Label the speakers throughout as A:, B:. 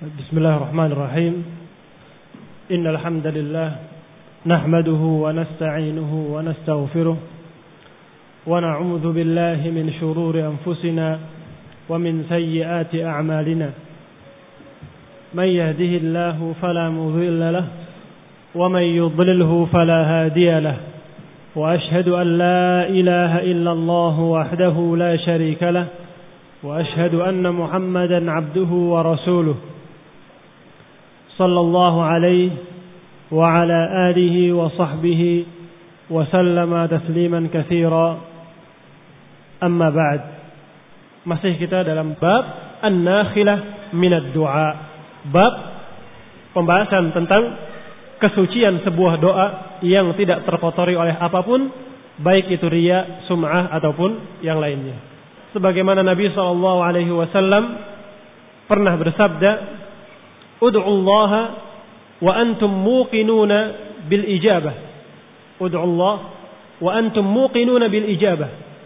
A: بسم الله الرحمن الرحيم إن الحمد لله نحمده ونستعينه ونستغفره ونعوذ بالله من شرور أنفسنا ومن سيئات أعمالنا من يهده الله فلا مضل له ومن يضلله فلا هادي له وأشهد أن لا إله إلا الله وحده لا شريك له وأشهد أن محمدا عبده ورسوله صلى الله عليه وعلى آله وصحبه وسلم تسليما كثيرا. أما بعد, masih kita dalam bab an-nakhilah minad du'a, bab pembahasan tentang kesucian sebuah doa yang tidak terkotori oleh apapun, baik itu riya, sum'ah ataupun yang lainnya. Sebagaimana Nabi SAW pernah bersabda, Ud'u Allah wa antum muqinuna bil ijabah. Ud'u Allah wa antum muqinuna bil ijabah.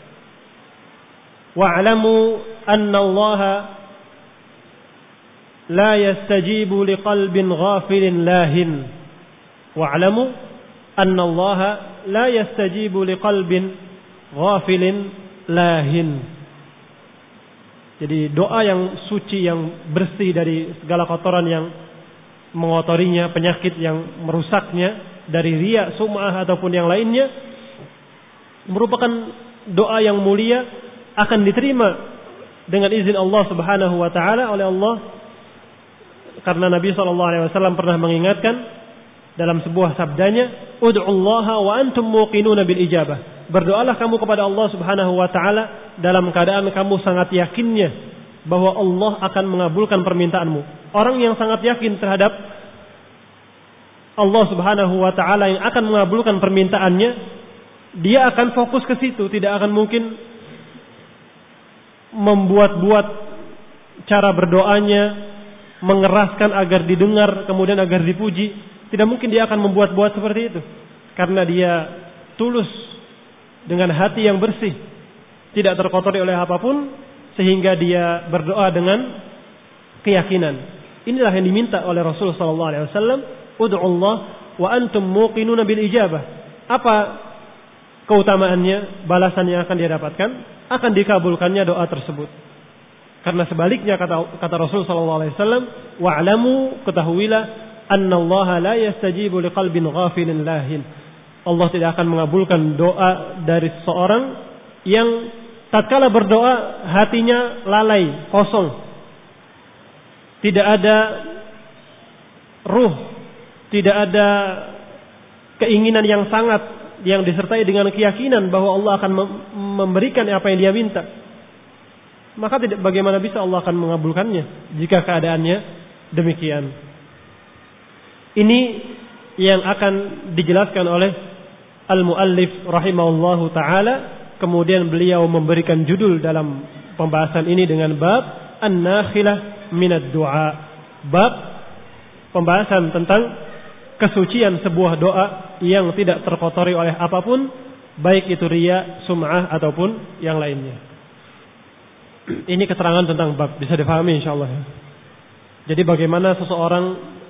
A: Wa'lamu anna Allah la yastajibu liqalbin ghafilin lahin. Wa'lamu anna Allah la yastajibu liqalbin ghafilin lahin. Jadi doa yang suci, yang bersih dari segala kotoran yang mengotorinya, penyakit yang merusaknya, dari riya, sum'ah ataupun yang lainnya, merupakan doa yang mulia, akan diterima dengan izin Allah Subhanahu wa taala oleh Allah. Karena Nabi SAW pernah mengingatkan dalam sebuah sabdanya, Ud'u Allah wa antum muqinuna bil ijabah. Berdoalah kamu kepada Allah Subhanahu wa taala dalam keadaan kamu sangat yakinnya bahwa Allah akan mengabulkan permintaanmu. Orang yang sangat yakin terhadap Allah Subhanahu wa taala yang akan mengabulkan permintaannya, dia akan fokus ke situ, tidak akan mungkin membuat-buat cara berdoanya, mengeraskan agar didengar, kemudian agar dipuji. Tidak mungkin dia akan membuat-buat seperti itu. Karena dia tulus dengan hati yang bersih, tidak terkotori oleh apapun, sehingga dia berdoa dengan keyakinan. Inilah yang diminta oleh Rasulullah SAW. Ud'u Allah wa antum muqinuna bil ijabah. Apa keutamaannya, balasan yang akan dia dapatkan? Akan dikabulkannya doa tersebut. Karena sebaliknya kata Rasulullah SAW, wa'lamu, ketahuilah, anna Allah la yastajibu liqalbin ghafilin lahin. Allah tidak akan mengabulkan doa dari seseorang yang tatkala berdoa hatinya lalai, kosong. Tidak ada ruh, tidak ada keinginan yang sangat yang disertai dengan keyakinan bahwa Allah akan memberikan apa yang dia minta. Maka bagaimana bisa Allah akan mengabulkannya jika keadaannya demikian. Ini yang akan dijelaskan oleh Al-Muallif rahimahullahu ta'ala. Kemudian beliau memberikan judul dalam pembahasan ini dengan bab An-Nakhilah minad du'a, bab pembahasan tentang kesucian sebuah doa yang tidak terkotori oleh apapun, baik itu riya, sum'ah ataupun yang lainnya. Ini keterangan tentang bab, bisa difahami insyaallah ya. Jadi bagaimana seseorang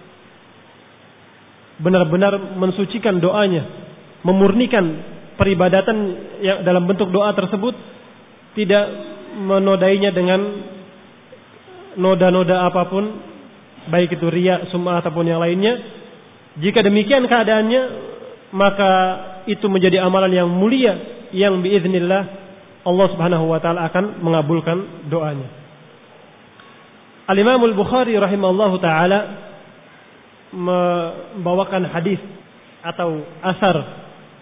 A: benar-benar mensucikan doanya, memurnikan peribadatan yang dalam bentuk doa tersebut, tidak menodainya dengan noda-noda apapun, baik itu riya, sum'ah ataupun yang lainnya. Jika demikian keadaannya, maka itu menjadi amalan yang mulia yang biiznillah Allah Subhanahu wa taala akan mengabulkan doanya. Al-Imam Al-Bukhari rahimahullahu taala membawakan hadis atau asar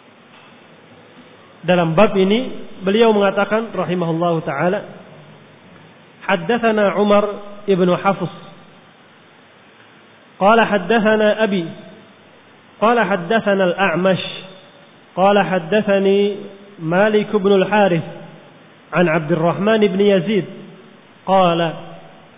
A: dalam bab ini. Beliau mengatakan rahimahullahu taala, haddatsana Umar ibn Hafs qala haddatsana abi qala haddatsana al-A'mash qala haddatsani Malik ibn al-Harith an Abdurrahman ibn Yazid qala.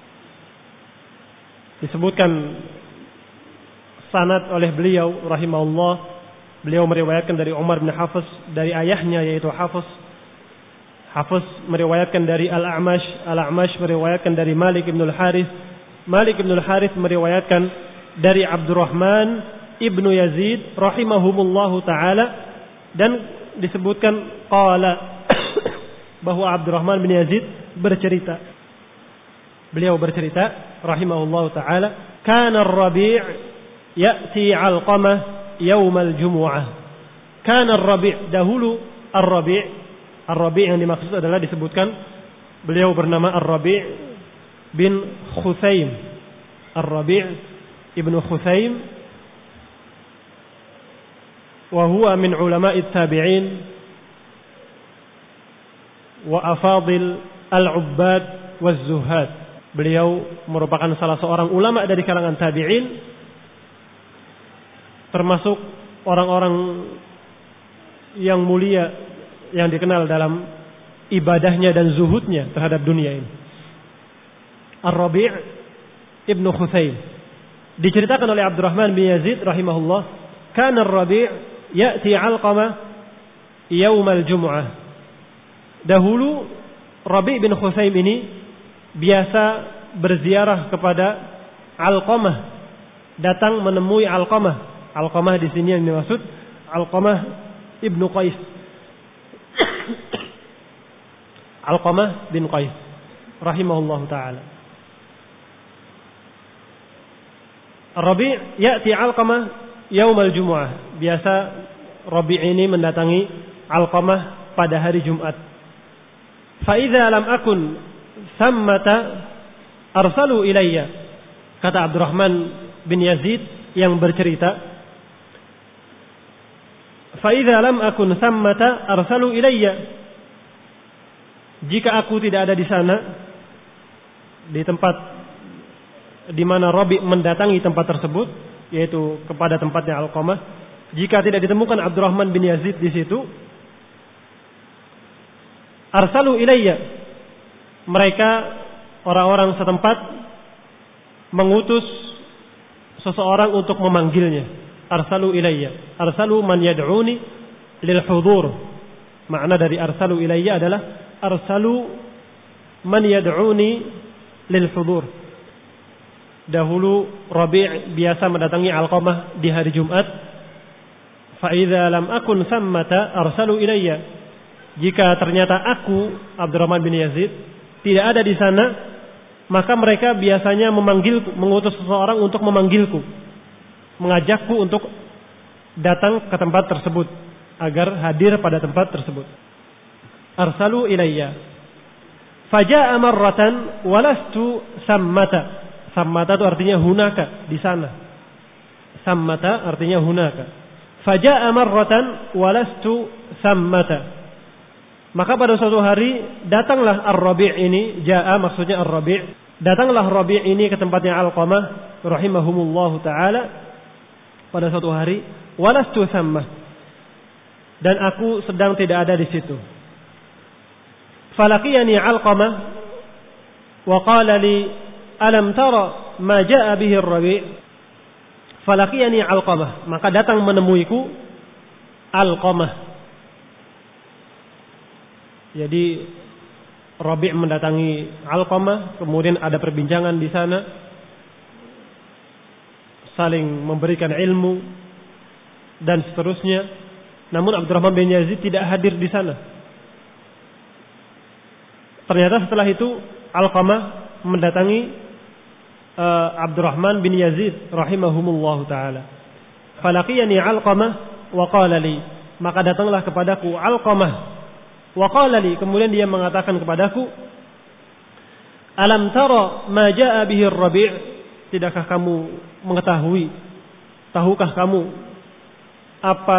A: Disebutkan sanad oleh beliau rahimahullah. Beliau meriwayatkan dari Umar bin Hafs dari ayahnya yaitu Hafs. Hafs meriwayatkan dari Al-A'mash. Al-A'mash meriwayatkan dari Malik bin Al-Harith. Malik bin Al-Harits meriwayatkan dari Abdurrahman ibnu Yazid rahimahumullahu taala, dan disebutkan qala bahwa Abdurrahman bin Yazid bercerita. Beliau bercerita rahimahullahu taala, kana ar-Rabi' ya'ti 'Alqamah yaumal jumu'ah. Kana ar-Rabi', dahulu Ar-Rabi' yang dimaksud adalah disebutkan beliau bernama Ar-Rabi' bin Khusaim. Ar-Rabi' ibnu Khusaim wa huwa min ulama'it tabi'in wa afadil al-ubbad waz-zuhad. Beliau merupakan salah seorang ulama dari kalangan tabi'in, termasuk orang-orang yang mulia yang dikenal dalam ibadahnya dan zuhudnya terhadap dunia ini. Ar-Rabi' ibnu Khusaim diceritakan oleh Abdurrahman bin Yazid rahimahullah, kana Ar-Rabi' ya'ti 'Alqamah yaumal jumu'ah. Dahulu Rabi' bin Khusaim ini biasa berziarah kepada Alqamah, datang menemui Alqamah. Alqamah di sini yang dimaksud Alqamah ibnu Qais. Alqamah bin Qais rahimahullahu taala. Rabi' ya'ti Alqamah yaumal jumu'ah. Biasa Rabi' ini mendatangi Alqamah pada hari Jumat. Fa idza lam akun sammata arsalu ilayya. Kata Abdurrahman bin Yazid yang bercerita, fa idza lam akun sammata arsalu ilayya. Jika aku tidak ada di sana, di tempat di mana Rabi' mendatangi tempat tersebut, yaitu kepada tempatnya Alqamah, jika tidak ditemukan Abdurrahman bin Yazid di situ, arsalu ilayya. Mereka orang-orang setempat mengutus seseorang untuk memanggilnya. Arsalu ilayya. Arsalu man yad'uni lil hudur. Makna dari arsalu ilayya adalah arsalu man yad'uni lil hudur. Dahulu Rabi' biasa mendatangi Alqamah di hari Jumat. Fa idza lam akun sammata arsalu ilayya. Jika ternyata aku Abdurrahman bin Yazid tidak ada di sana, maka mereka biasanya mengutus seseorang untuk memanggilku, mengajakku untuk datang ke tempat tersebut agar hadir pada tempat tersebut. Arsalu ilayya. Faja'a marratan walastu sammata. Sammata itu artinya hunaka, di sana. Sammata artinya hunaka. Faja'a marratan walastu sammata. Maka pada suatu hari datanglah Ar-Rabi' ini, ja'a maksudnya Ar-Rabi', datanglah Rabi' ini ke tempatnya Alqamah rahimahumullahu taala pada suatu hari, walastu sammah, dan aku sedang tidak ada di situ. Falaqiyani Alqamah wa qala li alam tara ma jaa bihi Ar-Rabi'. Falaqiyani Alqamah, maka datang menemuiku Alqamah. Jadi Rabi' mendatangi Alqamah, kemudian ada perbincangan di sana, saling memberikan ilmu dan seterusnya. Namun Abdurrahman bin Yazid tidak hadir di sana. Ternyata setelah itu Alqamah mendatangi Abdurrahman bin Yazid rahimahumullahu taala. Falaqiyani Alqamah wa qala li, maka datanglah kepadaku Alqamah wa qala li, kemudian dia mengatakan kepadaku, alam tara ma jaa bihi Ar-Rabi', tidakkah kamu mengetahui, tahukah kamu apa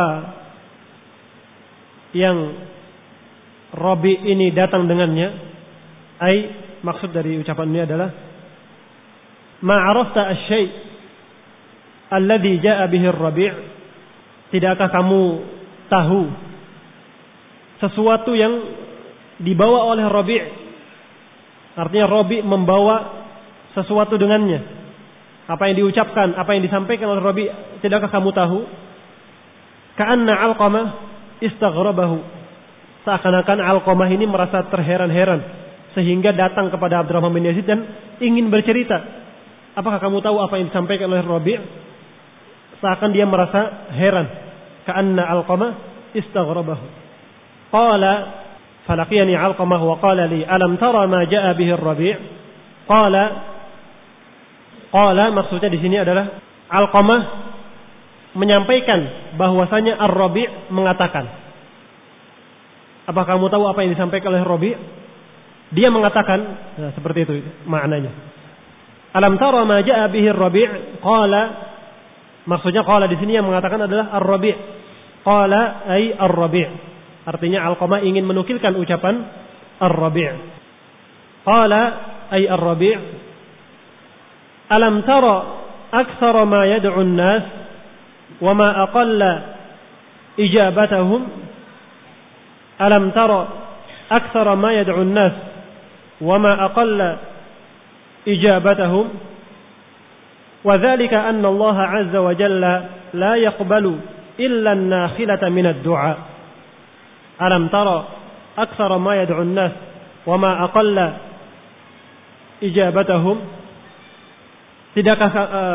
A: yang Rabi' ini datang dengannya? Ai, maksud dari ucapan ini adalah ma arafta asy-syai' alladhi jaa bihi Ar-Rabi', tidakkah kamu tahu sesuatu yang dibawa oleh Rabi'? Artinya Rabi' membawa sesuatu dengannya. Apa yang diucapkan, apa yang disampaikan oleh Rabi', tidakkah kamu tahu? Ka'anna Alqamah istaghrabahu. Seakan-akan Alqamah ini merasa terheran-heran sehingga datang kepada Abdurrahman bin Yazid dan ingin bercerita. apakah kamu tahu apa yang disampaikan oleh Rabi'? Seakan dia merasa heran. Ka'anna Alqamah istaghrabahu. Qala falaqiyani Alqamah wa qala li alam tara ma jaa bihi Rabi'? Qala maksudnya di sini adalah Alqamah menyampaikan bahwasanya Ar-Rabi' mengatakan. Apakah kamu tahu apa yang disampaikan oleh Rabi'? Dia mengatakan, nah, seperti itu maknanya. Alam tara ma jaa bihi Rabi'? Qala, maksudnya qala di sini yang mengatakan adalah Ar-Rabi'. Qala ay Ar-Rabi'. Artinya Alqamah ingin menukilkan ucapan Ar-Rabi'. Qala ay Ar-Rabi'. Alam tara aktsara ma yad'u an-nas wa ma aqalla ijabatahum? Alam tara aktsara ma yad'u an-nas wa ma aqalla ijabatahum? Wa dzalika anna Allah 'azza wa jalla la yaqbalu illa an-nakhilata min ad-du'a. Alam tara aktsara ma yad'u an-nas wa ma aqalla ijabatahum? Tidakkah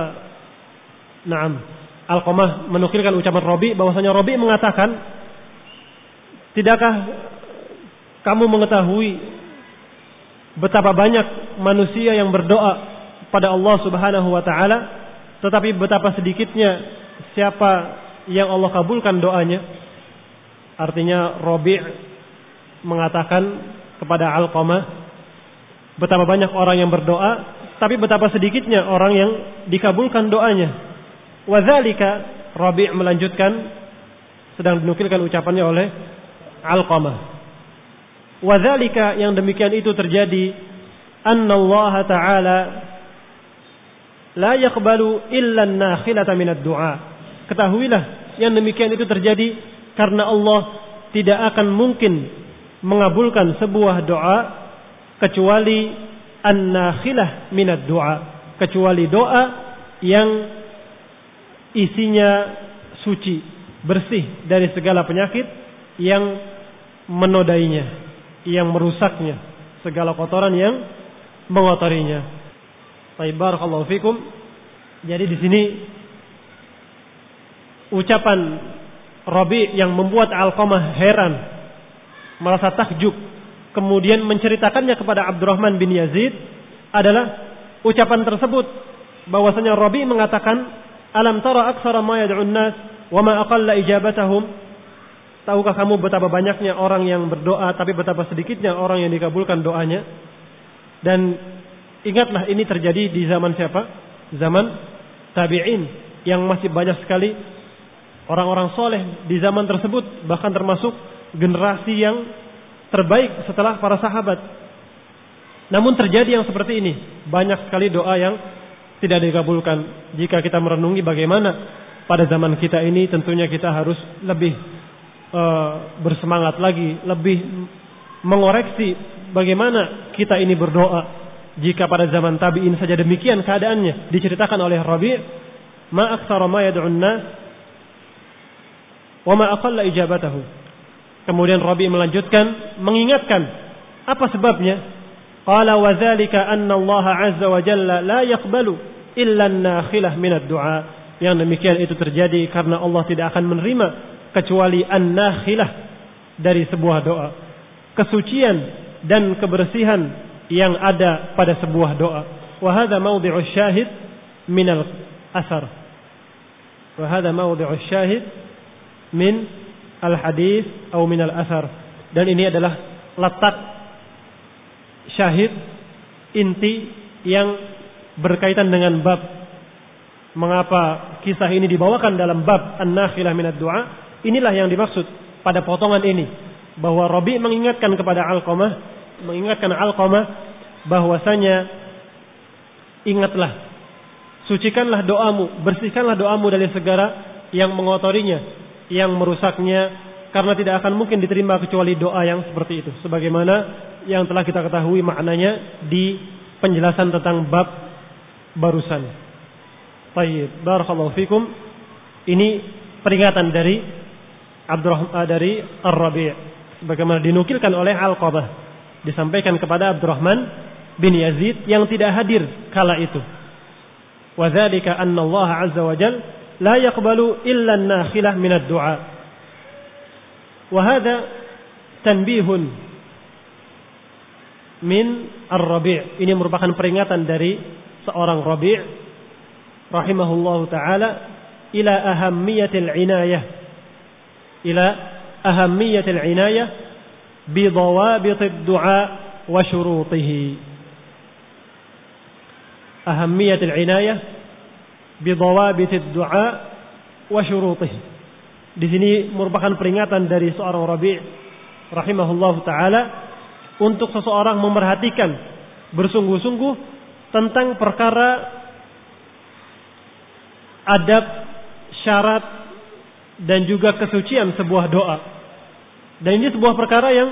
A: Alqamah menukilkan ucapan Rabi' bahwasanya Rabi' mengatakan, tidakkah kamu mengetahui betapa banyak manusia yang berdoa pada Allah Subhanahu wa taala, tetapi betapa sedikitnya siapa yang Allah kabulkan doanya? Artinya Rabi' mengatakan kepada Alqamah, betapa banyak orang yang berdoa, tapi betapa sedikitnya orang yang dikabulkan doanya. Wa dzalika, Rabi' melanjutkan, sedang dinukilkan ucapannya oleh Alqamah. Wa dzalika, yang demikian itu terjadi, anna Allah Ta'ala la yaqbalu illa an-nakhilata min ad-du'a. Ketahuilah, yang demikian itu terjadi karena Allah tidak akan mungkin mengabulkan sebuah doa kecuali an-nakhilah min ad-du'a, kecuali doa yang isinya suci, bersih dari segala penyakit yang menodainya, yang merusaknya, segala kotoran yang mengotorinya. Baik, barakallahu fikum. Jadi di sini ucapan Rabi' yang membuat Alqamah heran, merasa takjub, kemudian menceritakannya kepada Abdurrahman bin Yazid adalah ucapan tersebut bahwasanya Rabi' mengatakan, alam tara aktsara ma yad'un nas wa ma aqalla ijabatahum? Tahukah kamu betapa banyaknya orang yang berdoa tapi betapa sedikitnya orang yang dikabulkan doanya? Dan ingatlah, ini terjadi di zaman siapa? Zaman tabi'in, yang masih banyak sekali orang-orang soleh di zaman tersebut, bahkan termasuk generasi yang terbaik setelah para sahabat. Namun terjadi yang seperti ini, banyak sekali doa yang tidak dikabulkan. Jika kita merenungi bagaimana pada zaman kita ini, tentunya kita harus lebih bersemangat lagi, lebih mengoreksi bagaimana kita ini berdoa. Jika pada zaman tabi'in saja demikian keadaannya, diceritakan oleh Rabi', ma aktsara ma yad'un nas wa ma aqalla ijabatahu. Kemudian Rabi' melanjutkan mengingatkan apa sebabnya? Qala wa dzalika anna Allah 'azza wa jalla la yaqbalu illa an-nakhilah min ad-du'a. Yang demikian itu terjadi karena Allah tidak akan menerima kecuali an-nakhilah, dari sebuah doa, kesucian dan kebersihan yang ada pada sebuah doa. Wa hadha mawdi'u syahid min al-athar. Wa hadha mawdi'u syahid min al-hadis atau min al-athar. Dan ini adalah letak syahid, inti yang berkaitan dengan bab mengapa kisah ini dibawakan dalam bab an-nakhilah min ad-du'a. Inilah yang dimaksud pada potongan ini, bahwa Rabi' mengingatkan kepada Alqamah, bahwasanya ingatlah, sucikanlah doamu, bersihkanlah doamu dari segala yang mengotorinya, yang merusaknya, karena tidak akan mungkin diterima kecuali doa yang seperti itu, sebagaimana yang telah kita ketahui maknanya di penjelasan tentang bab barusan. Baik, barakallahu fikum. Ini peringatan dari dari Ar-Rabi', sebagaimana dinukilkan oleh Alqamah, disampaikan kepada Abdurrahman bin Yazid yang tidak hadir kala itu. Wa dzalika anna Allah 'azza wa jalla la yaqbalu illa an-nakhilah min ad-du'a. Wa hadha tanbihun min ar-Rabi'. Ini merupakan peringatan dari seorang Rabi' rahimahullahu taala ila ahammiyatil inayah bi dhawabitid du'a wa syurutihi. Ahammiyatil inayah bi dhawabitid du'a wa syurutihi. Di sini merupakan peringatan dari seorang Rabi' rahimahullahu taala untuk seseorang memerhatikan bersungguh-sungguh tentang perkara adab, syarat dan juga kesucian sebuah doa. Dan ini sebuah perkara yang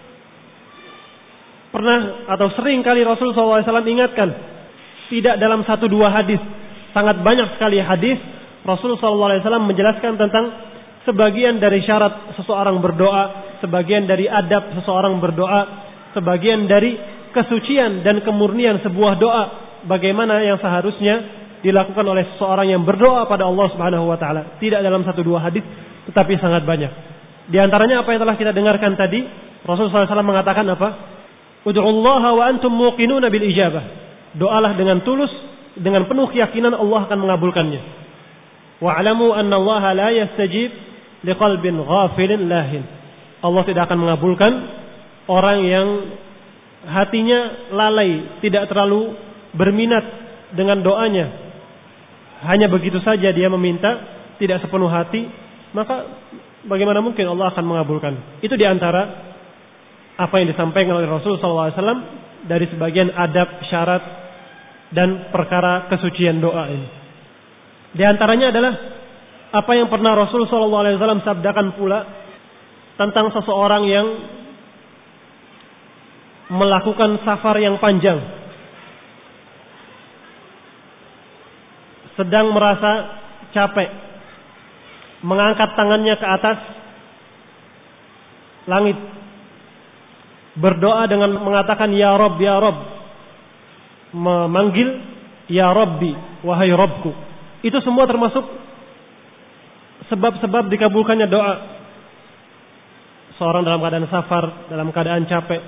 A: pernah atau sering kali Rasulullah SAW ingatkan. Tidak dalam 1-2 hadis, sangat banyak sekali hadis Rasulullah SAW menjelaskan tentang sebagian dari syarat seseorang berdoa, sebagian dari adab seseorang berdoa, sebagian dari kesucian dan kemurnian sebuah doa, bagaimana yang seharusnya dilakukan oleh seseorang yang berdoa pada Allah Subhanahu wa taala. Tidak dalam 1-2 hadis, tetapi sangat banyak. Di antaranya apa yang telah kita dengarkan tadi, Rasulullah SAW mengatakan apa? Ud'ullaha wa antum muqinuna bil ijabah. Doalah dengan tulus, dengan penuh keyakinan Allah akan mengabulkannya. Wa'lamu anna Allah la yastajib liqalbin ghafilin lahin. Allah tidak akan mengabulkan orang yang hatinya lalai, tidak terlalu berminat dengan doanya. Hanya begitu saja dia meminta, tidak sepenuh hati, maka bagaimana mungkin Allah akan mengabulkan? Itu diantara apa yang disampaikan oleh Rasulullah SAW dari sebagian adab, syarat dan perkara kesucian doa ini. Di antaranya adalah apa yang pernah Rasulullah SAW sabdakan pula tentang seseorang yang melakukan safar yang panjang, sedang merasa capek, mengangkat tangannya ke atas langit, berdoa dengan mengatakan ya Rabb, ya Rabb, memanggil ya Rabbi, wahai Rabbku. Itu semua termasuk sebab-sebab dikabulkannya doa. Seorang dalam keadaan safar, dalam keadaan capek,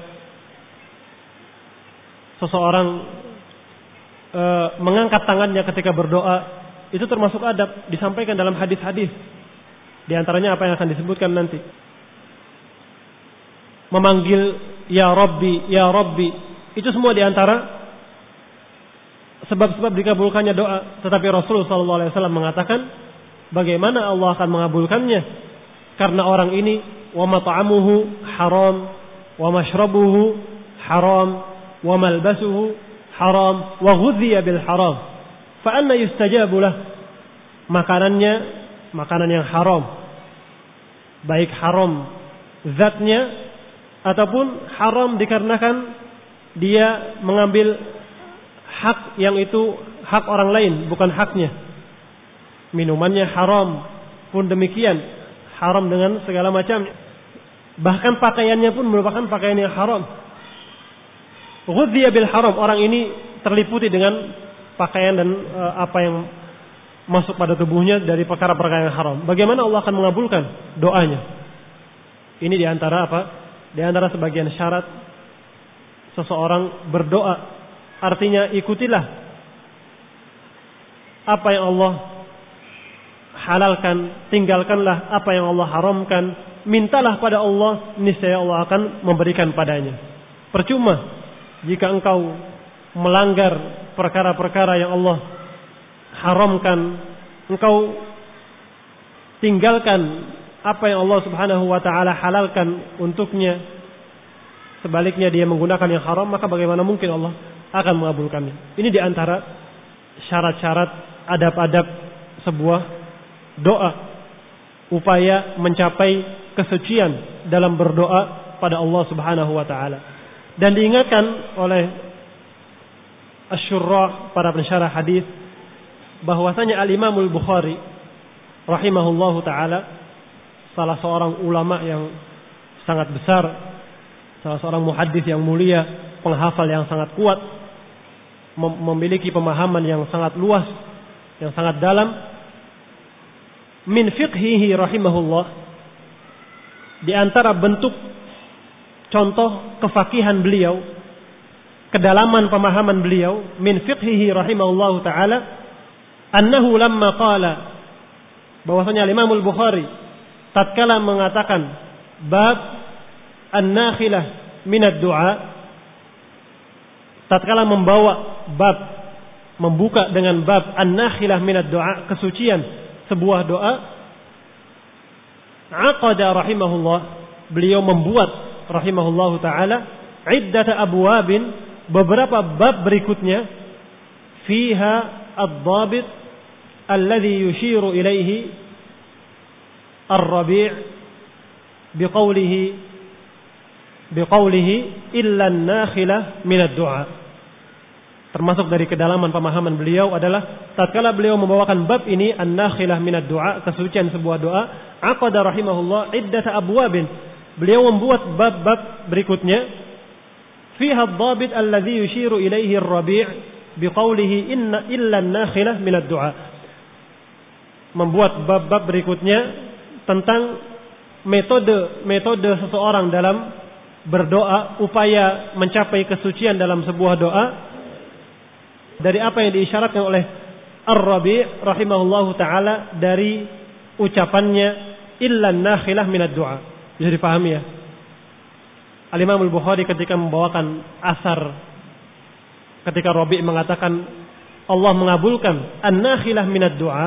A: seseorang mengangkat tangannya ketika berdoa, itu termasuk adab, disampaikan dalam hadis-hadis. Di antaranya apa yang akan disebutkan nanti. Memanggil ya Rabbi, ya Rabbi, itu semua di antara sebab-sebab dikabulkannya doa. Tetapi Rasulullah SAW mengatakan, bagaimana Allah akan mengabulkannya? Karena orang ini wa mat'amuhu haram, wa mashrabuhu haram, wa malbasuhu haram, wa ghudhiya bil haram. Fa anna yustajabu lah? Makanannya makanan yang haram, baik haram zatnya ataupun haram dikarenakan dia mengambil hak yang itu hak orang lain, bukan haknya. Minumannya haram pun demikian, haram dengan segala macamnya. Bahkan pakaiannya pun merupakan pakaian yang haram. Ghudhiya bil haram, orang ini terliputi dengan pakaian dan apa yang masuk pada tubuhnya dari perkara-perkara yang haram. Bagaimana Allah akan mengabulkan doanya? Ini di antara apa? Di antara sebagian syarat seseorang berdoa. Artinya ikutilah apa yang Allah halalkan, tinggalkanlah apa yang Allah haramkan. Mintalah pada Allah, niscaya Allah akan memberikan padanya. Percuma jika engkau melanggar perkara-perkara yang Allah haramkan, engkau tinggalkan apa yang Allah Subhanahu wa taala halalkan untuknya, sebaliknya dia menggunakan yang haram, maka bagaimana mungkin Allah akan mengabulkannya? Ini diantara syarat-syarat adab-adab sebuah doa, upaya mencapai kesucian dalam berdoa pada Allah Subhanahu wa taala. Dan diingatkan oleh asy-syurrah, para pensyarah hadis, bahwasanya Al-Imam Al-Bukhari rahimahullahu taala, salah seorang ulama yang sangat besar, salah seorang muhaddits yang mulia, penghafal yang sangat kuat, memiliki pemahaman yang sangat luas, yang sangat dalam. Min fiqhihi rahimahullah, di antara bentuk contoh kefakihan beliau, kedalaman pemahaman beliau, min fiqhihi rahimahullah ta'ala, annahu lamma qala, bahwasanya Imam Al-Bukhari tatkala mengatakan bab an-nakhilah minad du'a, tatkala membawa bab, membuka dengan bab an-nakhilah minad du'a, kesucian sebuah doa, aqada rahimahullah, beliau membuat rahimahullahu ta'ala iddata abwabin, beberapa bab berikutnya, fiha ad-dhabit alladhi yushiru ilaihi ar-Rabi' biqaulihi illa an-nakhilah min ad-du'a. Termasuk dari kedalaman pemahaman beliau adalah tatkala beliau membawakan bab ini, an-nakhilah min ad-du'a, kesucian sebuah doa, aqada rahimahullah iddata abwabin, beliau membuat bab-bab berikutnya, fiha ad-dhabit alladhi yushiru ilaihi ar-Rabi' biqaulihi inna illa an-nakhilah min ad-du'a. Membuat bab-bab berikutnya tentang metode seseorang dalam berdoa, upaya mencapai kesucian dalam sebuah doa, dari apa yang diisyaratkan oleh Ar-Rabi' rahimahullahu ta'ala dari ucapannya illa an-nakhilah min ad-du'a. Bisa dipahami ya? Al-Imam Al-Bukhari ketika membawakan asar, ketika Rabi' mengatakan Allah mengabulkan an-nakhilah min ad-du'a,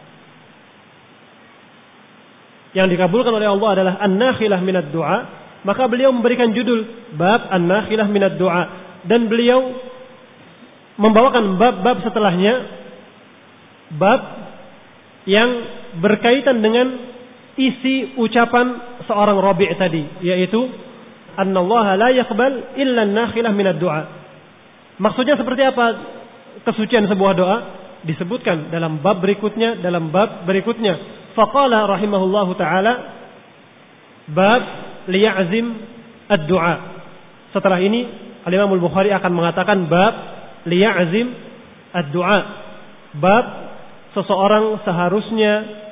A: yang dikabulkan oleh Allah adalah an-nakhilah min ad-du'a, maka beliau memberikan judul bab an-nakhilah min ad-du'a, dan beliau membawakan bab-bab setelahnya, bab yang berkaitan dengan isi ucapan seorang Rabi' tadi, yaitu annallaha la yaqbal illa an-nakhilah min ad-du'a. Maksudnya seperti apa kesucian sebuah doa? Disebutkan dalam bab berikutnya, faqala rahimahullahu ta'ala bab liya'zim ad-du'a. Setelah ini Al-Imam Al-Bukhari akan mengatakan bab liya'zim ad-du'a, bab seseorang seharusnya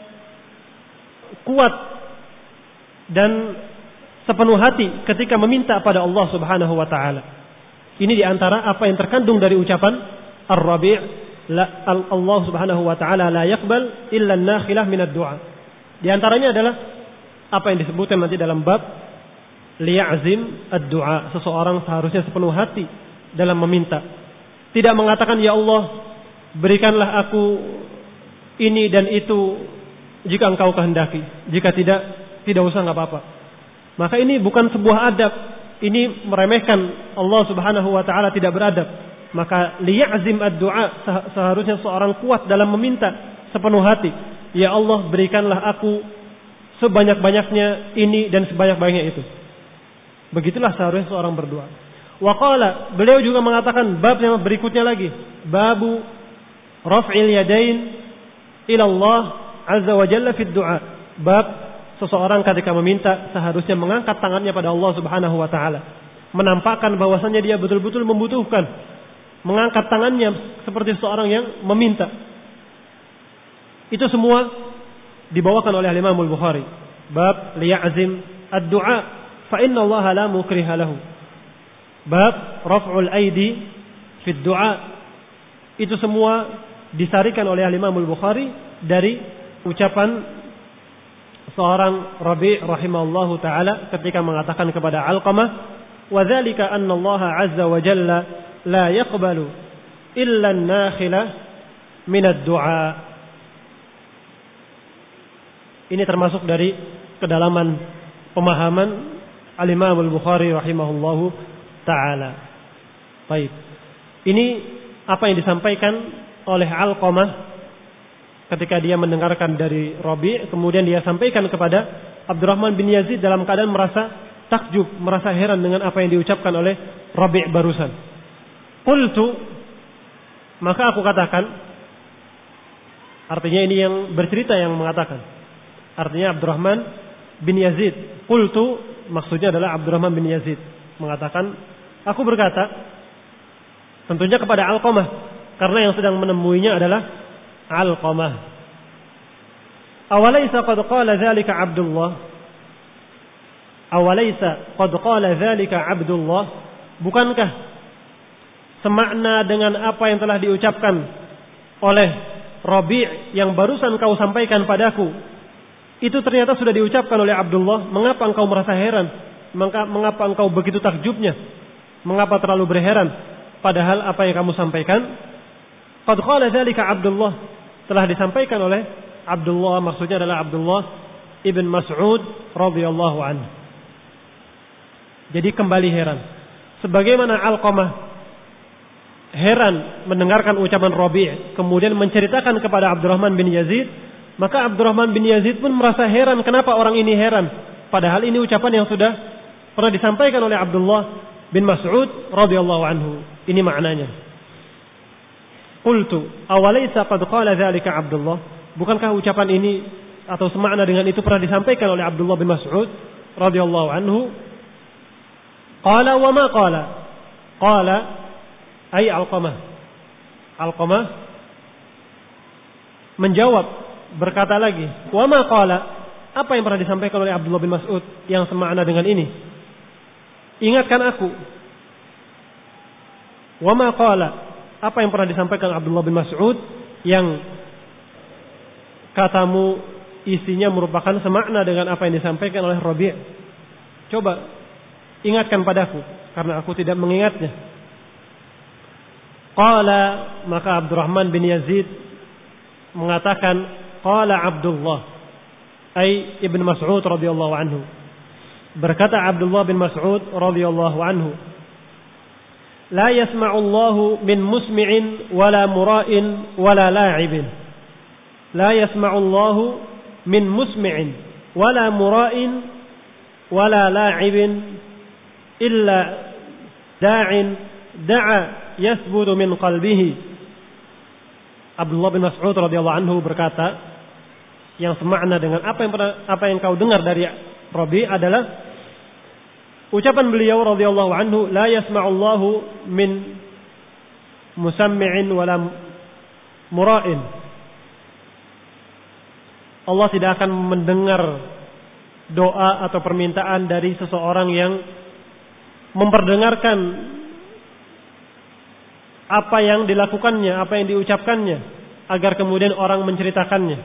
A: kuat dan sepenuh hati ketika meminta pada Allah Subhanahu wa taala. Ini di antara apa yang terkandung dari ucapan Ar-Rabi', Allah Subhanahu wa taala la yaqbal illa an-nakhilah min ad-du'a. Di antaranya adalah apa yang disebutkan nanti dalam bab liya'zim ad-du'a, seseorang seharusnya sepenuh hati dalam meminta. Tidak mengatakan ya Allah berikanlah aku ini dan itu jika engkau kehendaki. Jika tidak usah, enggak apa-apa. Maka ini bukan sebuah adab. Ini meremehkan Allah Subhanahu wa taala, tidak beradab. Maka liya'zim ad-du'a, seharusnya seorang kuat dalam meminta sepenuh hati. Ya Allah berikanlah aku sebanyak-banyaknya ini dan sebanyak-banyaknya itu. Begitulah seharusnya seorang berdoa. Waqala, beliau juga mengatakan bab yang berikutnya lagi, babu raf'il yadain ila Allah azza wa jalla fi du'a. Bab seseorang ketika meminta seharusnya mengangkat tangannya pada Allah Subhanahu wa taala, menampakkan bahwasanya dia betul-betul membutuhkan, mengangkat tangannya seperti seorang yang meminta. Itu semua dibawakan oleh Imam Al-Bukhari. Bab liya'zim ad-du'a fa inna Allah la mukriha lahu. Bab raf'ul aidi fi du'a. Itu semua disarikan oleh Imam Al-Bukhari dari ucapan seorang Rabi' rahimahullahu taala ketika mengatakan kepada Alqamah, wa dzalika anna Allah azza wa jalla la yaqbalu illa an-nakhilah min ad-du'a. Ini termasuk dari kedalaman pemahaman Al-Imam Al-Bukhari rahimahullahu ta'ala. Baik. Ini apa yang disampaikan oleh Alqamah ketika dia mendengarkan dari Rabi', kemudian dia sampaikan kepada Abdurrahman bin Yazid dalam keadaan merasa takjub, merasa heran dengan apa yang diucapkan oleh Rabi' barusan. Qultu, maka aku katakan, artinya ini yang bercerita yang mengatakan, artinya Abdurrahman bin Yazid. Qultu maksudnya adalah Abdurrahman bin Yazid mengatakan, aku berkata, Tentunya kepada Alqamah, karena yang sedang menemuinya adalah Alqamah. Awalaysa qad qala dzalika Abdullah? Awalaysa qad qala dzalika Abdullah? Bukankah semakna dengan apa yang telah diucapkan oleh Rabi' yang barusan kau sampaikan padaku? Itu ternyata sudah diucapkan oleh Abdullah. Mengapa engkau merasa heran? Mengapa engkau begitu takjubnya? Mengapa terlalu berheran? Padahal apa yang kamu sampaikan, qad qala dzalika Abdullah, telah disampaikan oleh Abdullah, maksudnya adalah Abdullah ibn Mas'ud radhiyallahu anhu. Jadi kembali heran. Sebagaimana Alqamah heran mendengarkan ucapan Rabi', kemudian menceritakan kepada Abdurrahman bin Yazid, maka Abdurrahman bin Yazid pun merasa heran, kenapa orang ini heran? Padahal ini ucapan yang sudah pernah disampaikan oleh Abdullah bin Mas'ud radhiyallahu anhu. Ini maknanya. Qultu, awalaysa qad qala dzalika Abdullah? Bukankah ucapan ini atau semakna dengan itu pernah disampaikan oleh Abdullah bin Mas'ud radhiyallahu anhu? Qala wa ma qala? Qala ay Alqamah. Alqamah menjawab, berkata lagi, wa ma qala? Apa yang pernah disampaikan oleh Abdullah bin Mas'ud yang semakna dengan ini? Ingatkan aku. Wa ma qala? Apa yang pernah disampaikan Abdullah bin Mas'ud yang katamu isinya merupakan semakna dengan apa yang disampaikan oleh Rabi'? Coba ingatkan padaku, karena aku tidak mengingatnya. Qala, maka Abdurrahman bin Yazid mengatakan, qala Abdullah, ay Ibn Mas'ud radhiyallahu anhu. Berkata Abdullah bin Mas'ud radhiyallahu anhu, la yasma'u Allahu min musmi'in wala mura'in wala la'ibin. La yasma'u Allahu min musmi'in wala mura'in wala la'ibin illa da'in da'a yasbutu min qalbihi. Abdullah bin Mas'ud radhiyallahu anhu berkata, yang semakna dengan apa yang kau dengar dari Rabi' adalah ucapan beliau radhiyallahu anhu, la yasma'ullahu min musammi'in wala mura'in. Allah tidak akan mendengar doa atau permintaan dari seseorang yang memperdengarkan apa yang dilakukannya, apa yang diucapkannya, agar kemudian orang menceritakannya.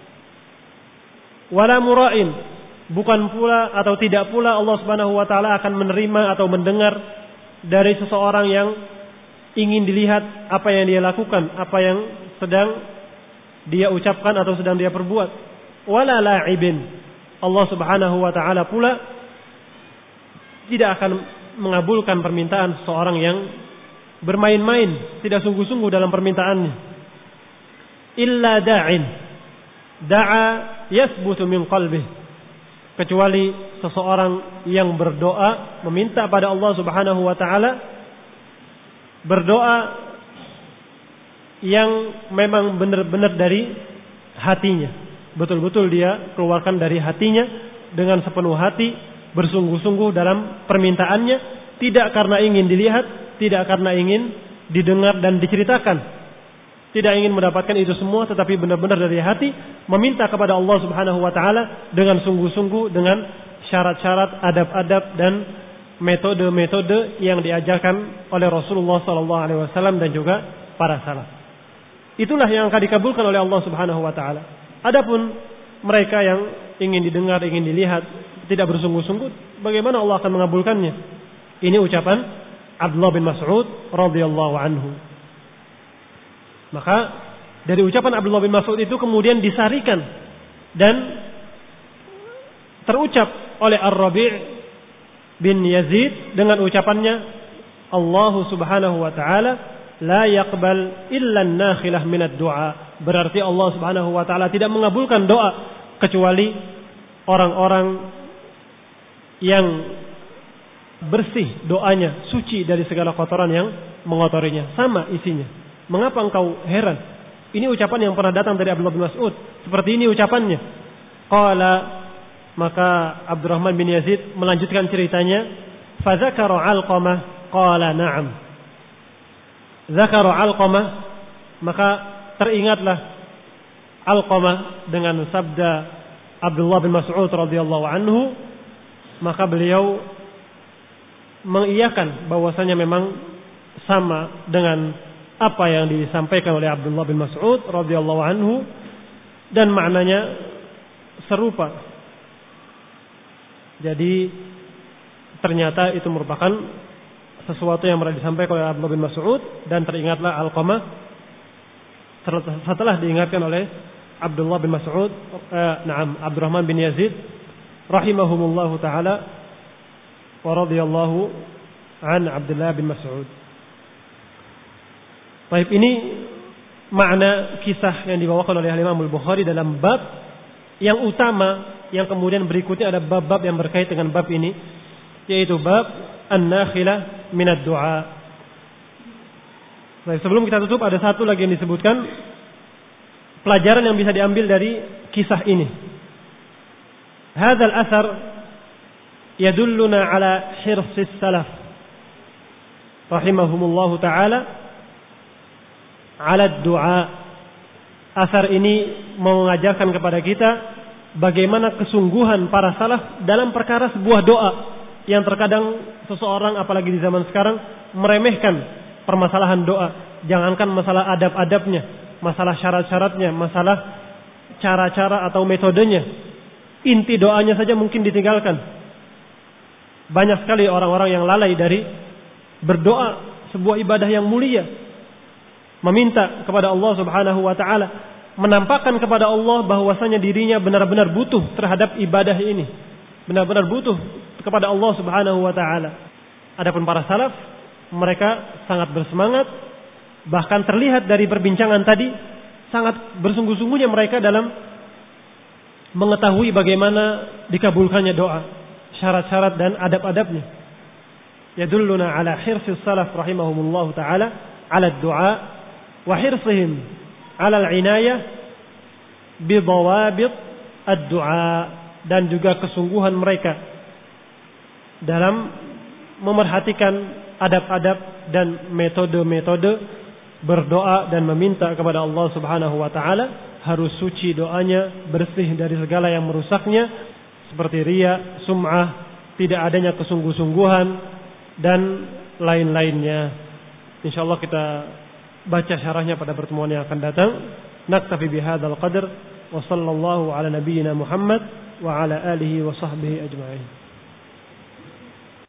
A: Wala mura'in, bukan pula atau tidak pula Allah Subhanahu wa taala akan menerima atau mendengar dari seseorang yang ingin dilihat apa yang dia lakukan, apa yang sedang dia ucapkan atau sedang dia perbuat. Wala la'ibin, Allah Subhanahu wa taala pula tidak akan mengabulkan permintaan seseorang yang bermain-main, tidak sungguh-sungguh dalam permintaannya. Illa da'in da'a yasbutu min qalbih, kecuali seseorang yang berdoa meminta pada Allah Subhanahu wa taala, berdoa yang memang benar-benar dari hatinya, betul-betul dia keluarkan dari hatinya dengan sepenuh hati, bersungguh-sungguh dalam permintaannya, tidak karena ingin dilihat, tidak karena ingin didengar dan diceritakan, tidak ingin mendapatkan itu semua, tetapi benar-benar dari hati meminta kepada Allah Subhanahu wa taala dengan sungguh-sungguh, dengan syarat-syarat, adab-adab dan metode-metode yang diajarkan oleh Rasulullah sallallahu alaihi wasallam dan juga para salaf. Itulah yang akan dikabulkan oleh Allah Subhanahu wa taala. Adapun mereka yang ingin didengar, ingin dilihat, tidak bersungguh-sungguh, bagaimana Allah akan mengabulkannya? Ini ucapan Abdullah bin Mas'ud radhiyallahu anhu. Maka dari ucapan Abdullah bin Mas'ud itu kemudian disarikan dan terucap oleh Ar-Rabi' bin Yazid dengan ucapannya, Allah Subhanahu wa taala la yaqbal illa an-nakhilah minad du'a. Berarti Allah Subhanahu wa taala tidak mengabulkan doa kecuali orang-orang yang bersih doanya, suci dari segala kotoran yang mengotorinya. Sama isinya. Mengapa engkau heran? Ini ucapan yang pernah datang dari Abdullah bin Mas'ud. Seperti ini ucapannya. Qala, maka Abdurrahman bin Yazid melanjutkan ceritanya. Fadzakara Alqamah qala na'am. Zakara Alqamah, maka teringatlah Alqamah dengan sabda Abdullah bin Mas'ud radhiyallahu anhu, maka beliau mengiyakan bahwasanya memang sama dengan apa yang disampaikan oleh Abdullah bin Mas'ud radhiyallahu anhu dan maknanya serupa. Jadi ternyata itu merupakan sesuatu yang pernah disampaikan oleh Abdullah bin Mas'ud, dan teringatlah Alqamah setelah diingatkan oleh Abdullah bin Mas'ud, Abdurrahman bin Yazid rahimahumullahu taala wa radhiyallahu an Abdullah bin Mas'ud. Baik, ini makna kisah yang dibawakan oleh Imam Al-Bukhari dalam bab yang utama, yang kemudian berikutnya ada bab-bab yang berkait dengan bab ini, yaitu bab an-nakhilah minad du'a. Baik, sebelum kita tutup ada satu lagi yang disebutkan, pelajaran yang bisa diambil dari kisah ini. Hadzal athar yadulluna ala hirsis salaf rahimahumullahu taala ala du'a. Asar ini mengajarkan kepada kita bagaimana kesungguhan para salaf dalam perkara sebuah doa, yang terkadang seseorang apalagi di zaman sekarang meremehkan permasalahan doa. Jangankan masalah adab-adabnya, masalah syarat-syaratnya, masalah cara-cara atau metodenya, inti doanya saja mungkin ditinggalkan. Banyak sekali orang-orang yang lalai dari berdoa, sebuah ibadah yang mulia, meminta kepada Allah Subhanahu wa taala, menampakkan kepada Allah bahwasanya dirinya benar-benar butuh terhadap ibadah ini, benar-benar butuh kepada Allah Subhanahu wa taala. Adapun para salaf, mereka sangat bersemangat, bahkan terlihat dari perbincangan tadi sangat bersungguh-sungguhnya mereka dalam mengetahui bagaimana dikabulkannya doa, syarat-syarat dan adab-adabnya. Yadulluna ala hirsis salaf rahimahumullahu taala ala du'a wa hirsihim ala al-inayah bi dawabit ad-du'a, dan juga kesungguhan mereka dalam memerhatikan adab-adab dan metode-metode berdoa dan meminta kepada Allah Subhanahu wa taala. Harus suci doanya, bersih dari segala yang merusaknya seperti riya, sum'ah, tidak adanya kesungguh-sungguhan dan lain-lainnya. Insyaallah kita baca syarahnya pada pertemuan yang akan datang. Naktafi bihadzal qadar wa sallallahu ala nabiyyina Muhammad wa ala alihi wa sahbihi ajma'in.